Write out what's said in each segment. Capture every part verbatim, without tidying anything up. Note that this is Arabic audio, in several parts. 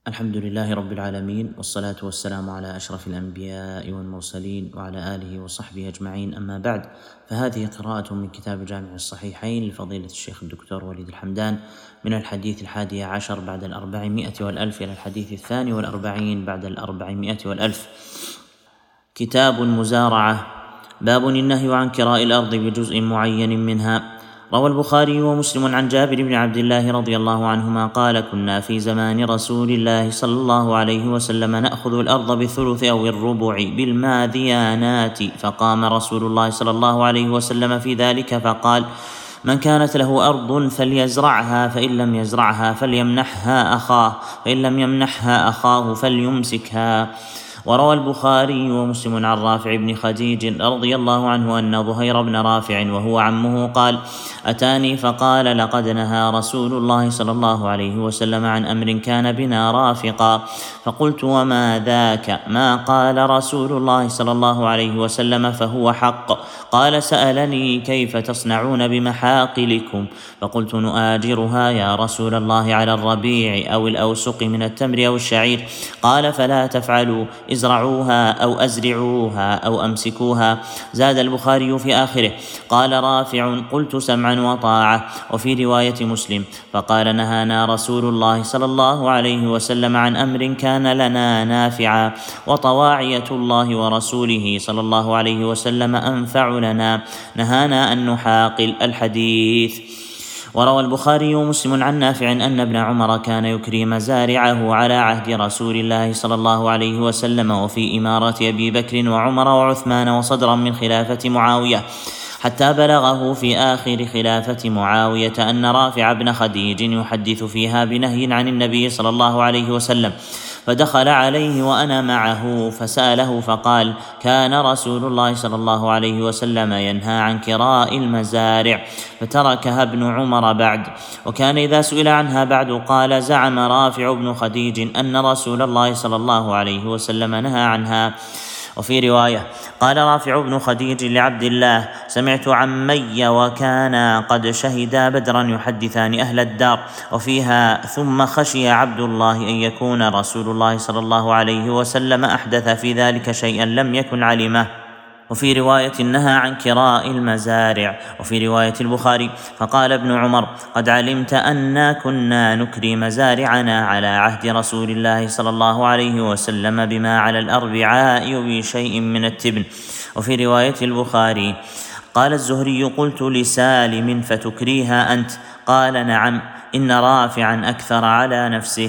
الحمد لله رب العالمين، والصلاة والسلام على أشرف الأنبياء والمرسلين وعلى آله وصحبه أجمعين، أما بعد، فهذه قراءة من كتاب جامع الصحيحين لفضيلة الشيخ الدكتور وليد الحمدان من الحديث الحادي عشر بعد الأربعمائة والألف إلى الحديث الثاني والأربعين بعد الأربعمائة والألف. كتاب المزارعة. باب النهي عن كراء الأرض بجزء معين منها. روى البخاري ومسلم عن جابر بن عبد الله رضي الله عنهما قال: كنا في زمان رسول الله صلى الله عليه وسلم نأخذ الأرض بالثلث أو الربع بالماذيانات، فقام رسول الله صلى الله عليه وسلم في ذلك فقال: من كانت له أرض فليزرعها، فإن لم يزرعها فليمنحها أخاه، فإن لم يمنحها أخاه فليمسكها. وروى البخاري ومسلم عن رافع بن خديج رضي الله عنه أن ظهير بن رافع وهو عمه قال: أتاني فقال: لقد نهى رسول الله صلى الله عليه وسلم عن أمر كان بنا رافقا. فقلت: وما ذاك؟ ما قال رسول الله صلى الله عليه وسلم فهو حق. قال: سألني: كيف تصنعون بمحاقلكم؟ فقلت: نؤاجرها يا رسول الله على الربيع أو الأوسق من التمر أو الشعير. قال: فلا تفعلوا، ازرعوها أو أزرعوها أو أمسكوها. زاد البخاري في آخره: قال رافع: قلت: سمعا وطاعة. وفي رواية مسلم: فقال: نهانا رسول الله صلى الله عليه وسلم عن أمر كان لنا نافعا، وطواعية الله ورسوله صلى الله عليه وسلم أنفع لنا، نهانا أن نحاقل. الحديث. وروى البخاري ومسلم عن نافع أن ابن عمر كان يكري مزارعه على عهد رسول الله صلى الله عليه وسلم وفي إمارة أبي بكر وعمر وعثمان وصدرا من خلافة معاوية، حتى بلغه في آخر خلافة معاوية أن رافع بن خديج يحدث فيها بنهي عن النبي صلى الله عليه وسلم، فدخل عليه وأنا معه فسأله فقال: كان رسول الله صلى الله عليه وسلم ينهى عن كراء المزارع، فتركها ابن عمر بعد، وكان إذا سئل عنها بعد قال: زعم رافع بن خديج أن رسول الله صلى الله عليه وسلم نهى عنها. وفي رواية قال رافع بن خديج لعبد الله: سمعت عمي وكانا قد شهدا بدرا يحدثان أهل الدار. وفيها: ثم خشي عبد الله أن يكون رسول الله صلى الله عليه وسلم أحدث في ذلك شيئا لم يكن علمه. وفي رواية: نهى عن كراء المزارع. وفي رواية البخاري: فقال ابن عمر: قد علمت أننا كنا نكري مزارعنا على عهد رسول الله صلى الله عليه وسلم بما على الأربعاء وبشيء من التبن. وفي رواية البخاري: قال الزهري: قلت لسالم: فتكريها أنت؟ قال: نعم، إن رافعا أكثر على نفسه.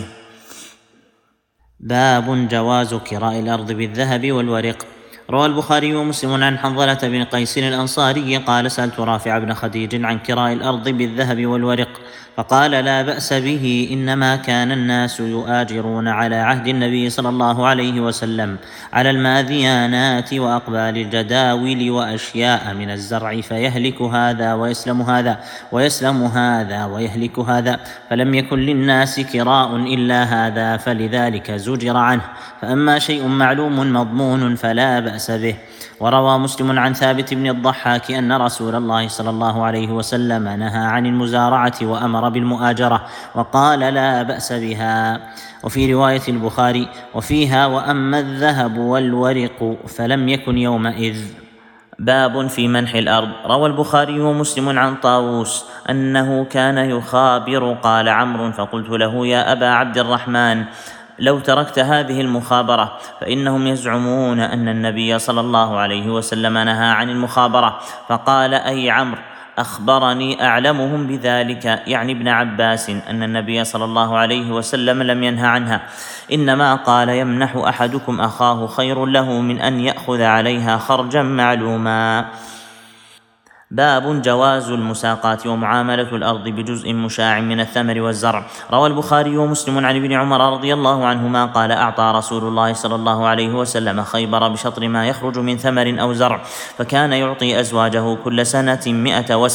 باب جواز كراء الأرض بالذهب والورق. روى البخاري ومسلم عن حنظلة بن قيس الأنصاري قال: سألت رافع بن خديج عن كراء الأرض بالذهب والورق، فقال: لا بأس به، إنما كان الناس يؤاجرون على عهد النبي صلى الله عليه وسلم على الماذيانات وأقبال الجداول وأشياء من الزرع، فيهلك هذا ويسلم هذا ويسلم هذا ويهلك هذا، فلم يكن للناس كراء إلا هذا، فلذلك زجر عنه. فأما شيء معلوم مضمون فلا بأس به. وروى مسلم عن ثابت بن الضحاك أن رسول الله صلى الله عليه وسلم نهى عن المزارعة وأمر بالمؤاجرة وقال: لا بأس بها. وفي رواية البخاري: وفيها: وأما الذهب والورق فلم يكن يومئذ. باب في منح الأرض. روى البخاري ومسلم عن طاووس أنه كان يخابر. قال عمرو: فقلت له: يا أبا عبد الرحمن، لو تركت هذه المخابرة، فإنهم يزعمون أن النبي صلى الله عليه وسلم نهى عن المخابرة. فقال: أي عمرو؟ أخبرني أعلمهم بذلك، يعني ابن عباس، أن النبي صلى الله عليه وسلم لم ينهى عنها، إنما قال: يمنح أحدكم أخاه خير له من أن يأخذ عليها خرجا معلوما. باب جواز المساقات ومعاملة الأرض بجزء مشاع من الثمر والزرع. روى البخاري ومسلم عن ابن عمر رضي الله عنهما قال: أعطى رسول الله صلى الله عليه وسلم خيبر بشطر ما يخرج من ثمر أو زرع، فكان يعطي أزواجه كل سنة مئة وسق،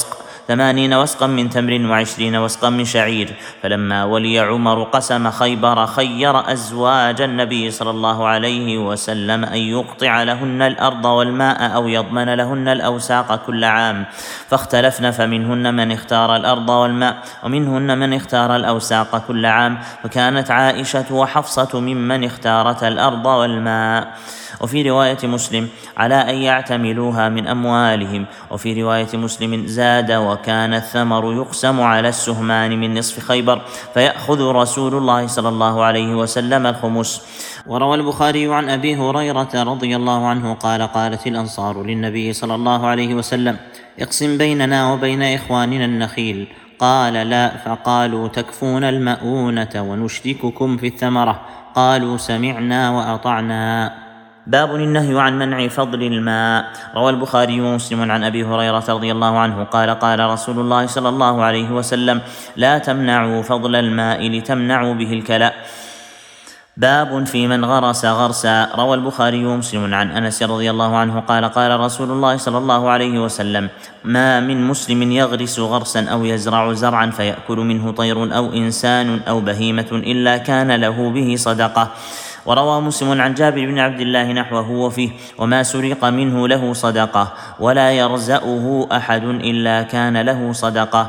ثمانين وسقا من تمر وعشرين وسقا من شعير. فلما ولي عمر قسم خيبر خير أزواج النبي صلى الله عليه وسلم أن يقطع لهن الأرض والماء أو يضمن لهن الأوساق كل عام، فاختلفن، فمنهن من اختار الأرض والماء ومنهن من اختار الأوساق كل عام، فكانت عائشة وحفصة ممن اختارت الأرض والماء. وفي رواية مسلم على أن يعتملوها من أموالهم. وفي رواية مسلم زاد وكان الثمر يقسم على السهمان من نصف خيبر، فيأخذ رسول الله صلى الله عليه وسلم الخمس. وروى البخاري عن أبي هريرة رضي الله عنه قال قالت الأنصار للنبي صلى الله عليه وسلم اقسم بيننا وبين إخواننا النخيل، قال لا، فقالوا تكفون المؤونة ونشرككم في الثمرة، قالوا سمعنا وأطعنا. باب النهي عن منع فضل الماء. روى البخاري ومسلم عن أبي هريرة رضي الله عنه قال قال رسول الله صلى الله عليه وسلم لا تمنعوا فضل الماء لتمنعوا به الكلاء. باب في من غرس غرسا. روى البخاري ومسلم عن أنس رضي الله عنه قال قال رسول الله صلى الله عليه وسلم ما من مسلم يغرس غرسا أو يزرع زرعا فيأكل منه طير أو إنسان أو بهيمة إلا كان له به صدقة. وروى مسلم عن جابر بن عبد الله نحوه وفيه وما سرق منه له صدقة ولا يرزأه أحد إلا كان له صدقة.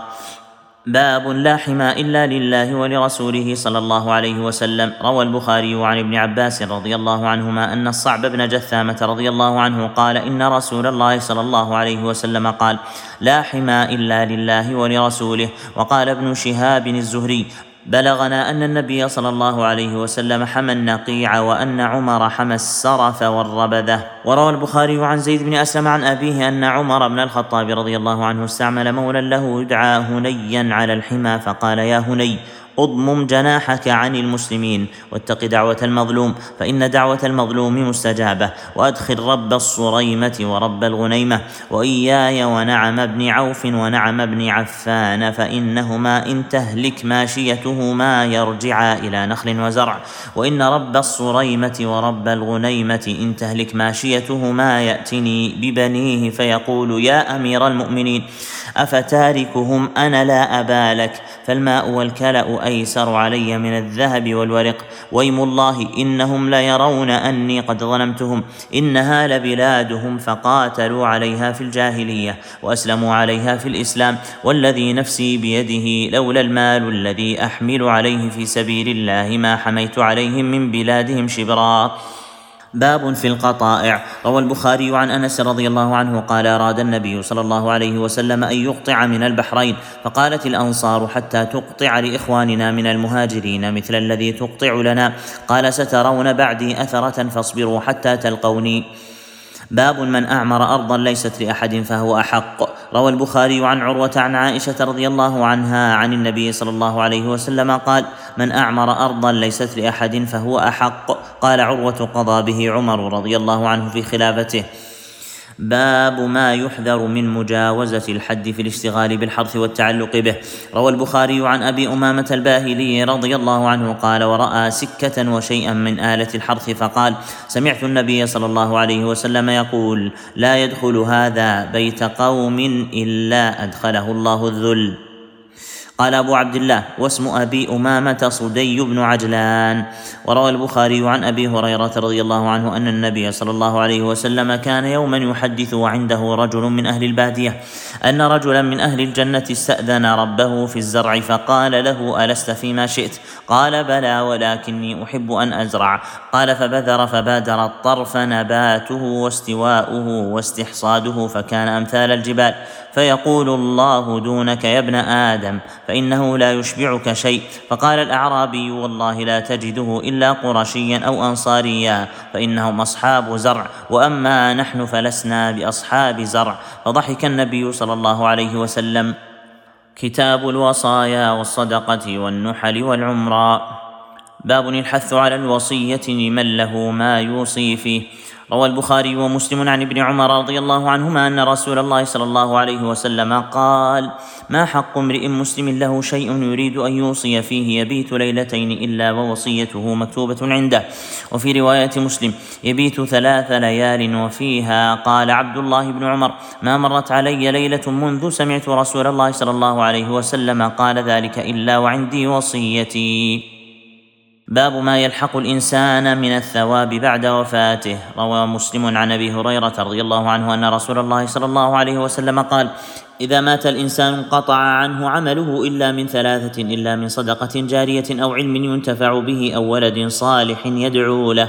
باب لا حمى إلا لله ولرسوله صلى الله عليه وسلم. روى البخاري عن ابن عباس رضي الله عنهما أن الصعب بن جثامة رضي الله عنه قال إن رسول الله صلى الله عليه وسلم قال لا حمى إلا لله ولرسوله. وقال ابن شهاب الزهري بلغنا أن النبي صلى الله عليه وسلم حمى النقيع وأن عمر حمى السرف والربذة. وروى البخاري عن زيد بن أسلم عن أبيه أن عمر بن الخطاب رضي الله عنه استعمل مولا له يدعى هنيا على الحمى فقال يا هني اضمم جناحك عن المسلمين واتق دعوة المظلوم فإن دعوة المظلوم مستجابة، وأدخل رب الصريمة ورب الغنيمة وإياي ونعم بن عوف ونعم بن عفان فإنهما إن تهلك ماشيتهما يرجعا إلى نخل وزرع، وإن رب الصريمة ورب الغنيمة إن تهلك ماشيتهما يأتني ببنيه فيقول يا أمير المؤمنين أفتاركهم أنا لا أبالك، فالماء والكلأ أيسر علي من الذهب والورق، ويم الله إنهم ليرون أني قد ظلمتهم، إنها لبلادهم فقاتلوا عليها في الجاهلية وأسلموا عليها في الإسلام، والذي نفسي بيده لولا المال الذي أحمل عليه في سبيل الله ما حميت عليهم من بلادهم شبرا. باب في القطائع. روى البخاري عن أنس رضي الله عنه قال أراد النبي صلى الله عليه وسلم أن يقطع من البحرين، فقالت الأنصار حتى تقطع لإخواننا من المهاجرين مثل الذي تقطع لنا، قال سترون بعدي أثرة فاصبروا حتى تلقوني. باب من أعمر أرضا ليست لأحد فهو أحق. روى البخاري عن عروة عن عائشة رضي الله عنها عن النبي صلى الله عليه وسلم قال من أعمر أرضا ليست لأحد فهو أحق. قال عروة قضى به عمر رضي الله عنه في خلافته. باب ما يحذر من مجاوزة الحد في الاشتغال بالحرث والتعلق به. روى البخاري عن أبي أمامة الباهلي رضي الله عنه قال ورأى سكة وشيئا من آلة الحرث فقال سمعت النبي صلى الله عليه وسلم يقول لا يدخل هذا بيت قوم إلا أدخله الله الذل. قال أبو عبد الله واسم أبي أمامة صدي بن عجلان. وروى البخاري عن أبي هريرة رضي الله عنه أن النبي صلى الله عليه وسلم كان يوما يحدث وعنده رجل من أهل البادية أن رجلا من أهل الجنة استأذن ربه في الزرع فقال له ألست فيما شئت؟ قال بلى ولكني أحب أن أزرع. قال فبذر فبادر الطرف نباته واستواؤه واستحصاده فكان أمثال الجبال، فيقول الله دونك يا ابن آدم فإنه لا يشبعك شيء. فقال الأعرابي والله لا تجده إلا قرشيا أو أنصاريا فإنهم أصحاب زرع، وأما نحن فلسنا بأصحاب زرع. فضحك النبي صلى الله عليه وسلم. كتاب الوصايا والصدقة والنحل والعمرة. باب الحث على الوصية لمن له ما يوصي فيه. روى البخاري ومسلم عن ابن عمر رضي الله عنهما أن رسول الله صلى الله عليه وسلم قال: ما حق امرئ مسلم له شيء يريد أن يوصي فيه يبيت ليلتين إلا ووصيته مكتوبة عنده. وفي رواية مسلم: يبيت ثلاث ليال. وفيها قال عبد الله بن عمر: ما مرت علي ليلة منذ سمعت رسول الله صلى الله عليه وسلم قال ذلك إلا وعندي وصيتي. باب ما يلحق الإنسان من الثواب بعد وفاته. روى مسلم عن أبي هريرة رضي الله عنه أن رسول الله صلى الله عليه وسلم قال: إذا مات الإنسان انقطع عنه عمله إلا من ثلاثة: إلا من صدقة جارية أو علم ينتفع به أو ولد صالح يدعو له.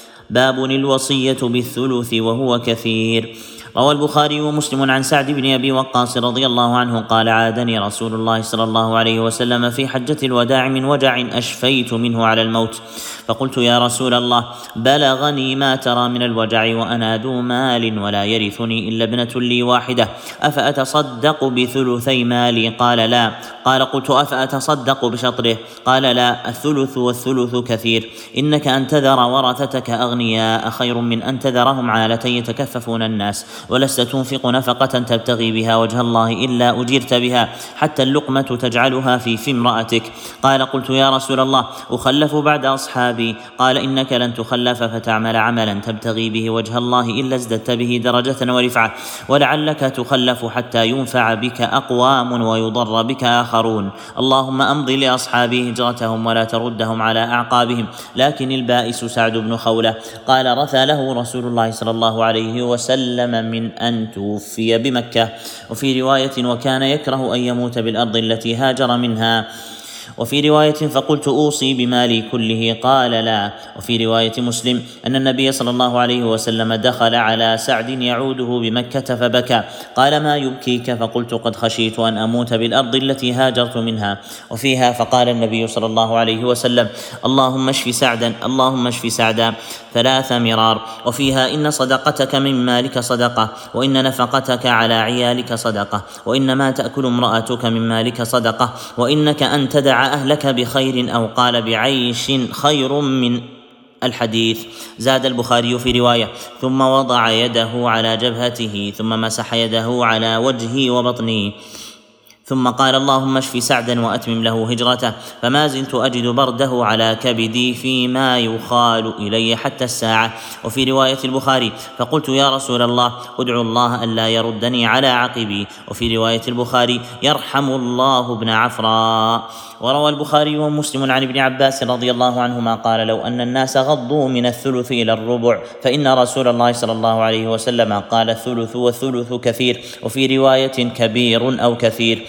باب الوصية بالثلث وهو كثير. روى البخاري ومسلم عن سعد بن أبي وقاص رضي الله عنه قال: عادني رسول الله صلى الله عليه وسلم في حجة الوداع من وجع أشفيت منه على الموت، فقلت: يا رسول الله، بلغني ما ترى من الوجع وأنا ذو مال ولا يرثني إلا ابنة لي واحدة، أفأتصدق بثلثي مالي؟ قال: لا. قال: قلت: أفأتصدق بشطره؟ قال: لا، الثلث والثلث كثير. إنك أن تذر ورثتك أغنياء خير من أن تذرهم عالة يتكففون الناس، ولست تنفق نفقة تبتغي بها وجه الله إلا أجرت بها، حتى اللقمة تجعلها في في امرأتك. قال: قلت: يا رسول الله، أخلف بعد أصحابي؟ قال: إنك لن تخلف فتعمل عملا تبتغي به وجه الله إلا ازددت به درجة ورفعة، ولعلك تخلف حتى ينفع بك أقوام ويضر بك آخرون. اللهم أمضي لأصحابي هجرتهم ولا تردهم على أعقابهم. لكن البائس سعد بن خولة قال: رثى له رسول الله صلى الله عليه وسلم من أن توفي بمكة. وفي رواية: وكان يكره أن يموت بالأرض التي هاجر منها. وفي رواية: فقلت: أوصي بمالي كله؟ قال: لا. وفي رواية مسلم أن النبي صلى الله عليه وسلم دخل على سعد يعوده بمكة فبكى، قال: ما يبكيك؟ فقلت: قد خشيت أن أموت بالأرض التي هاجرت منها. وفيها فقال النبي صلى الله عليه وسلم: اللهم اشف سعدا، اللهم اشف سعدا، ثلاث مرار. وفيها: إن صدقتك من مالك صدقة، وإن نفقتك على عيالك صدقة، وإن ما تأكل امرأتك من مالك صدقة، وإنك أن تدع أهلك بخير أو قال بعيش خير من الحديث. زاد البخاري في رواية: ثم وضع يده على جبهته ثم مسح يده على وجهه وبطنه، ثم قال: اللهم اشف سعدا وأتمم له هجرته، فما زلت أجد برده على كبدي فيما يخال إلي حتى الساعة. وفي رواية البخاري: فقلت: يا رسول الله، ادعو الله ألا يردني على عقبي. وفي رواية البخاري: يرحم الله ابن عفراء. وروى البخاري ومسلم عن ابن عباس رضي الله عنهما قال: لو أن الناس غضوا من الثلث إلى الربع فإن رسول الله صلى الله عليه وسلم قال: الثلث والثلث كثير. وفي رواية: كبير أو كثير.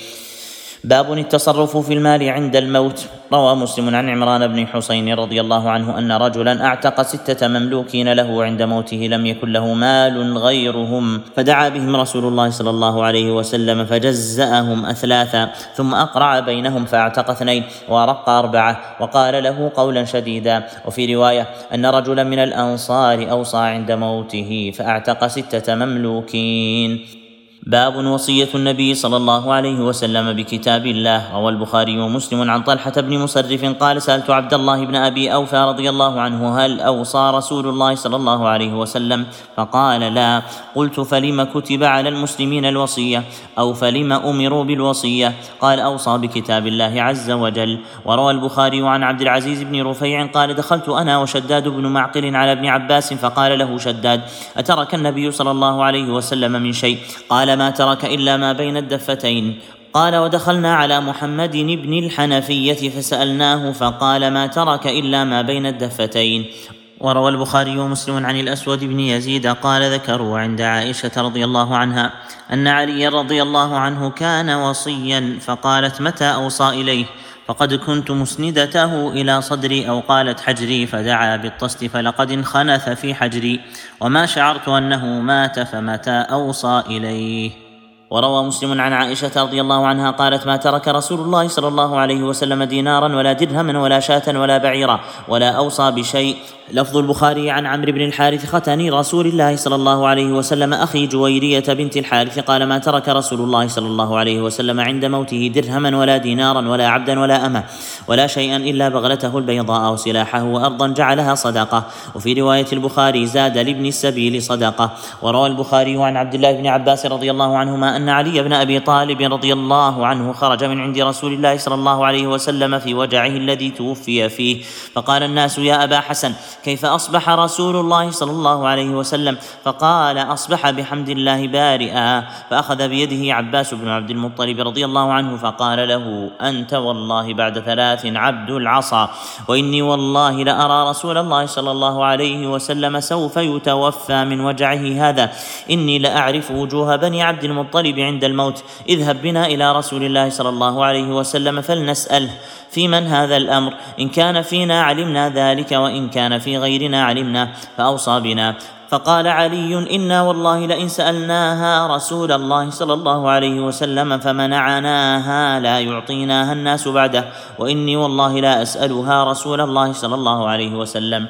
باب التصرف في المال عند الموت. روى مسلم عن عمران بن حسين رضي الله عنه أن رجلا أعتق ستة مملوكين له عند موته لم يكن له مال غيرهم، فدعا بهم رسول الله صلى الله عليه وسلم فجزأهم أثلاثا، ثم أقرع بينهم فأعتق اثنين ورق أربعة، وقال له قولا شديدا. وفي رواية أن رجلا من الأنصار أوصى عند موته فأعتق ستة مملوكين. باب وصية النبي صلى الله عليه وسلم بكتاب الله. روى البخاري ومسلم عن طلحة بن مسرف قال: سألت عبد الله بن أبي أوفى رضي الله عنه: هل أوصى رسول الله صلى الله عليه وسلم؟ فقال: لا. قلت: فلم كتب على المسلمين الوصية؟ أو فلم أمروا بالوصية؟ قال: أوصى بكتاب الله عز وجل. وروى البخاري عن عبد العزيز بن رفيع قال: دخلت أنا وشداد بن معقل على ابن عباس فقال له شداد: أترك النبي صلى الله عليه وسلم من شيء؟ قال: ما ترك إلا ما بين الدفتين. قال: ودخلنا على محمد بن الحنفية فسألناه فقال: ما ترك إلا ما بين الدفتين. وروى البخاري ومسلم عن الأسود بن يزيد قال: ذكروا عند عائشة رضي الله عنها أن علي رضي الله عنه كان وصيا، فقالت: متى أوصى إليه؟ فقد كنت مسندته إلى صدري، أو قالت حجري، فدعا بالطست فلقد انخنث في حجري، وما شعرت أنه مات، فمتى أوصى إليه. وروى مسلم عن عائشة رضي الله عنها قالت: ما ترك رسول الله صلى الله عليه وسلم دينارا ولا درهما ولا شاة ولا بعيرا ولا أوصى بشيء. لفظ البخاري عن عمرو بن الحارث: ختاني رسول الله صلى الله عليه وسلم أخي جويرية بنت الحارث. قال: ما ترك رسول الله صلى الله عليه وسلم عند موته درهما ولا دينارا ولا عبدا ولا أمة ولا شيئا إلا بغلته البيضاء وسلاحه وأرضا جعلها صدقة. وفي رواية البخاري زاد لابن السبيل صدقة. وروى البخاري عن عبد الله بن عباس رضي الله عنهما أن علي بن أبي طالب رضي الله عنه خرج من عند رسول الله صلى الله عليه وسلم في وجعه الذي توفي فيه، فقال الناس: يا أبا حسن، كيف أصبح رسول الله صلى الله عليه وسلم؟ فقال: أصبح بحمد الله بارئا. فأخذ بيده عباس بن عبد المطلب رضي الله عنه فقال له: أنت والله بعد ثلاث عبد العصا، وإني والله لأرى رسول الله صلى الله عليه وسلم سوف يتوفى من وجعه هذا، إني لأعرف وجوه بني عبد المطلب عند الموت، اذهب بنا إلى رسول الله صلى الله عليه وسلم فلنسأله في من هذا الأمر، إن كان فينا علمنا ذلك وإن كان في غيرنا علمنا، فأوصى بنا. فقال علي: إنا والله لئن سألناها رسول الله صلى الله عليه وسلم فمنعناها لا يعطيناها الناس بعده، وإني والله لا أسألها رسول الله صلى الله عليه وسلم.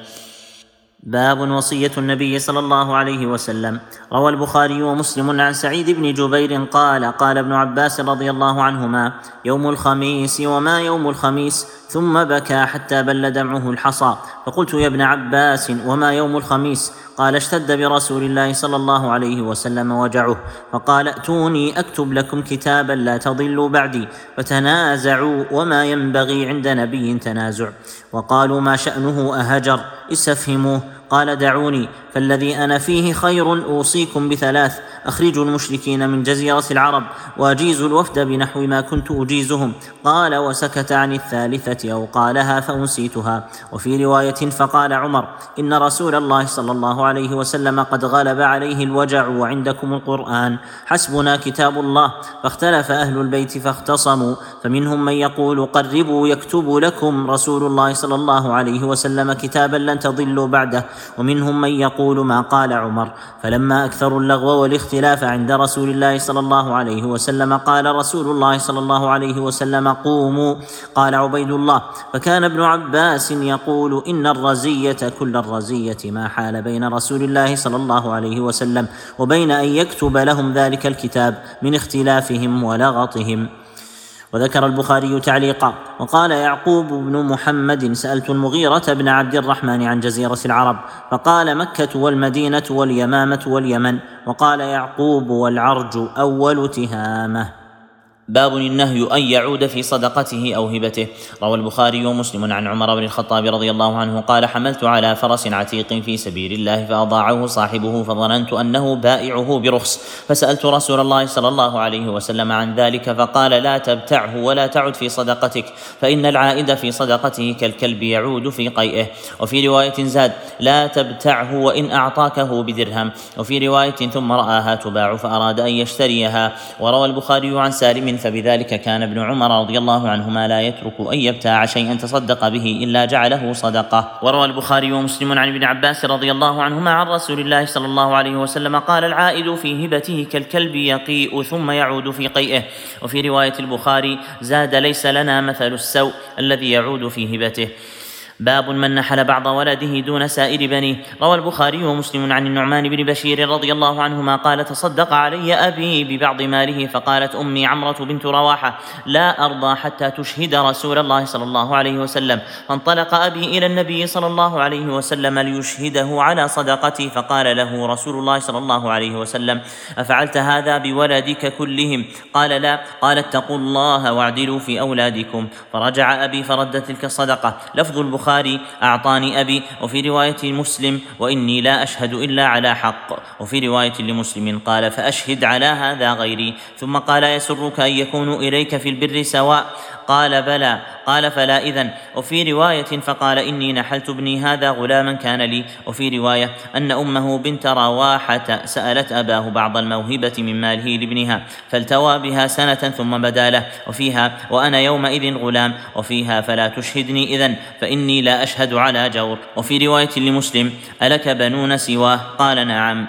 باب وصية النبي صلى الله عليه وسلم. روى البخاري ومسلم عن سعيد بن جبير قال: قال ابن عباس رضي الله عنهما: يوم الخميس وما يوم الخميس؟ ثم بكى حتى بل دمعه الحصى. فقلت: يا ابن عباس، وما يوم الخميس؟ قال: اشتد برسول الله صلى الله عليه وسلم وجعه، فقال: ائتوني أكتب لكم كتابا لا تضلوا بعدي. فتنازعوا، وما ينبغي عند نبي تنازع، وقالوا: ما شأنه أهجر؟ استفهموه. قال: دعوني، فالذي أنا فيه خير. أوصيكم بثلاث: أخرجوا المشركين من جزيرة العرب، وأجيزوا الوفد بنحو ما كنت أجيزهم. قال: وسكت عن الثالثة أو قالها فأنسيتها. وفي رواية: فقال عمر: إن رسول الله صلى الله عليه وسلم قد غلب عليه الوجع وعندكم القرآن، حسبنا كتاب الله. فاختلف أهل البيت فاختصموا، فمنهم من يقول: قربوا يكتب لكم رسول الله صلى الله عليه وسلم كتابا لن تضلوا بعده، ومنهم من يقول ما قال عمر. فلما أكثروا اللغو والاختلاف عند رسول الله صلى الله عليه وسلم قال رسول الله صلى الله عليه وسلم: قوموا. قال عبيد الله: فكان ابن عباس يقول: إن الرزية كل الرزية ما حال بين رسول الله صلى الله عليه وسلم وبين أن يكتب لهم ذلك الكتاب من اختلافهم ولغطهم. وذكر البخاري تعليقا: وقال يعقوب بن محمد: سألت المغيرة بن عبد الرحمن عن جزيرة العرب، فقال: مكة والمدينة واليمامة واليمن. وقال يعقوب: والعرج أول تهامة. باب النهي أن يعود في صدقته أو هبته. روى البخاري ومسلم عن عمر بن الخطاب رضي الله عنه قال: حملت على فرس عتيق في سبيل الله فأضاعه صاحبه، فظننت أنه بائعه برخص، فسألت رسول الله صلى الله عليه وسلم عن ذلك، فقال: لا تبتعه ولا تعد في صدقتك، فإن العائد في صدقته كالكلب يعود في قيئه. وفي رواية زاد: لا تبتعه وإن أعطاكه بدرهم. وفي رواية: ثم رآها تباع فأراد أن يشتريها. وروى البخاري عن سالم: فبذلك كان ابن عمر رضي الله عنهما لا يترك أن يبتاع شيئا تصدق به إلا جعله صدقة. وروى البخاري ومسلم عن ابن عباس رضي الله عنهما عن رسول الله صلى الله عليه وسلم قال: العائد في هبته كالكلب يقيء ثم يعود في قيئه. وفي رواية البخاري زاد: ليس لنا مثل السوء الذي يعود في هبته. باب من نحل بعض ولده دون سائر بنيه. روى البخاري ومسلم عن النعمان بن بشير رضي الله عنهما قال: تصدق علي أبي ببعض ماله، فقالت أمي عمرة بنت رواحة: لا أرضى حتى تشهد رسول الله صلى الله عليه وسلم. فانطلق أبي إلى النبي صلى الله عليه وسلم ليشهده على صدقتي، فقال له رسول الله صلى الله عليه وسلم: أفعلت هذا بولدك كلهم؟ قال: لا. قال: اتقوا الله واعدلوا في أولادكم. فرجع أبي فرد تلك الصدقة. لفظ البخاري: أعطاني أبي. وفي رواية مسلم: وإني لا أشهد إلا على حق. وفي رواية لمسلم قال: فأشهد على هذا غيري. ثم قال: يسرك أن يكونوا إليك في البر سواء؟ قال: بلى. قال: فلا إذن. وفي رواية: فقال: إني نحلت ابني هذا غلاما كان لي. وفي رواية أن أمه بنت رواحة سألت أباه بعض الموهبة من ماله لابنها، فالتوى بها سنة ثم بدا له. وفيها: وأنا يومئذ غلام. وفيها: فلا تشهدني إذن، فإني لا أشهد على جور. وفي رواية لمسلم: ألك بنون سواه؟ قال: نعم.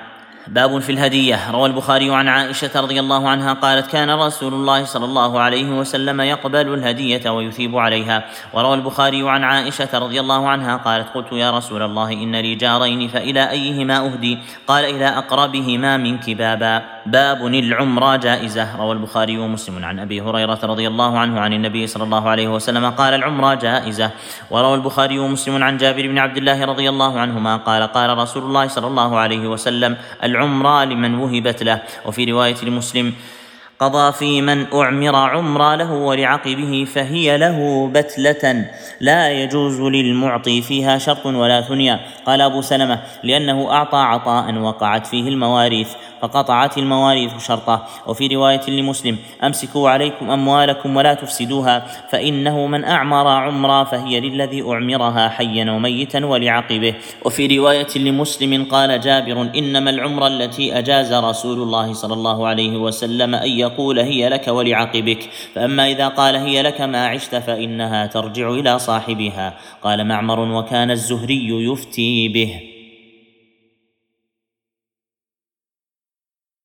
باب في الهدية. روى البخاري عن عائشة رضي الله عنها قالت: كان رسول الله صلى الله عليه وسلم يقبل الهدية ويثيب عليها. وروى البخاري عن عائشة رضي الله عنها قالت: قلت يا رسول الله إن لي جارين فإلى أيهما أهدي؟ قال: إلى أقربهما منك بابا. باب العمرة جائزة. روى البخاري ومسلم عن أبي هريرة رضي الله عنه عن النبي صلى الله عليه وسلم قال: العمرة جائزة. وروى البخاري ومسلم عن جابر بن عبد الله رضي الله عنهما قال: قال رسول الله صلى الله عليه وسلم: العمرة لمن وهبت له. وفي رواية لمسلم: قضى في من أعمر عمرة له ولعقبه فهي له بتلة لا يجوز للمعطي فيها شرط ولا ثنيا. قال أبو سلمة: لأنه أعطى عطاء وقعت فيه المواريث فقطعت المواريث شرطه. وفي رواية لمسلم: أمسكوا عليكم أموالكم ولا تفسدوها فإنه من أعمر عمرة فهي للذي أعمرها حيا وميتا ولعقبه. وفي رواية لمسلم قال جابر: إنما العمرة التي أجاز رسول الله صلى الله عليه وسلم أن يقول هي لك ولعقبك، فأما إذا قال هي لك ما عشت فإنها ترجع إلى صاحبها. قال معمر: وكان الزهري يفتي به.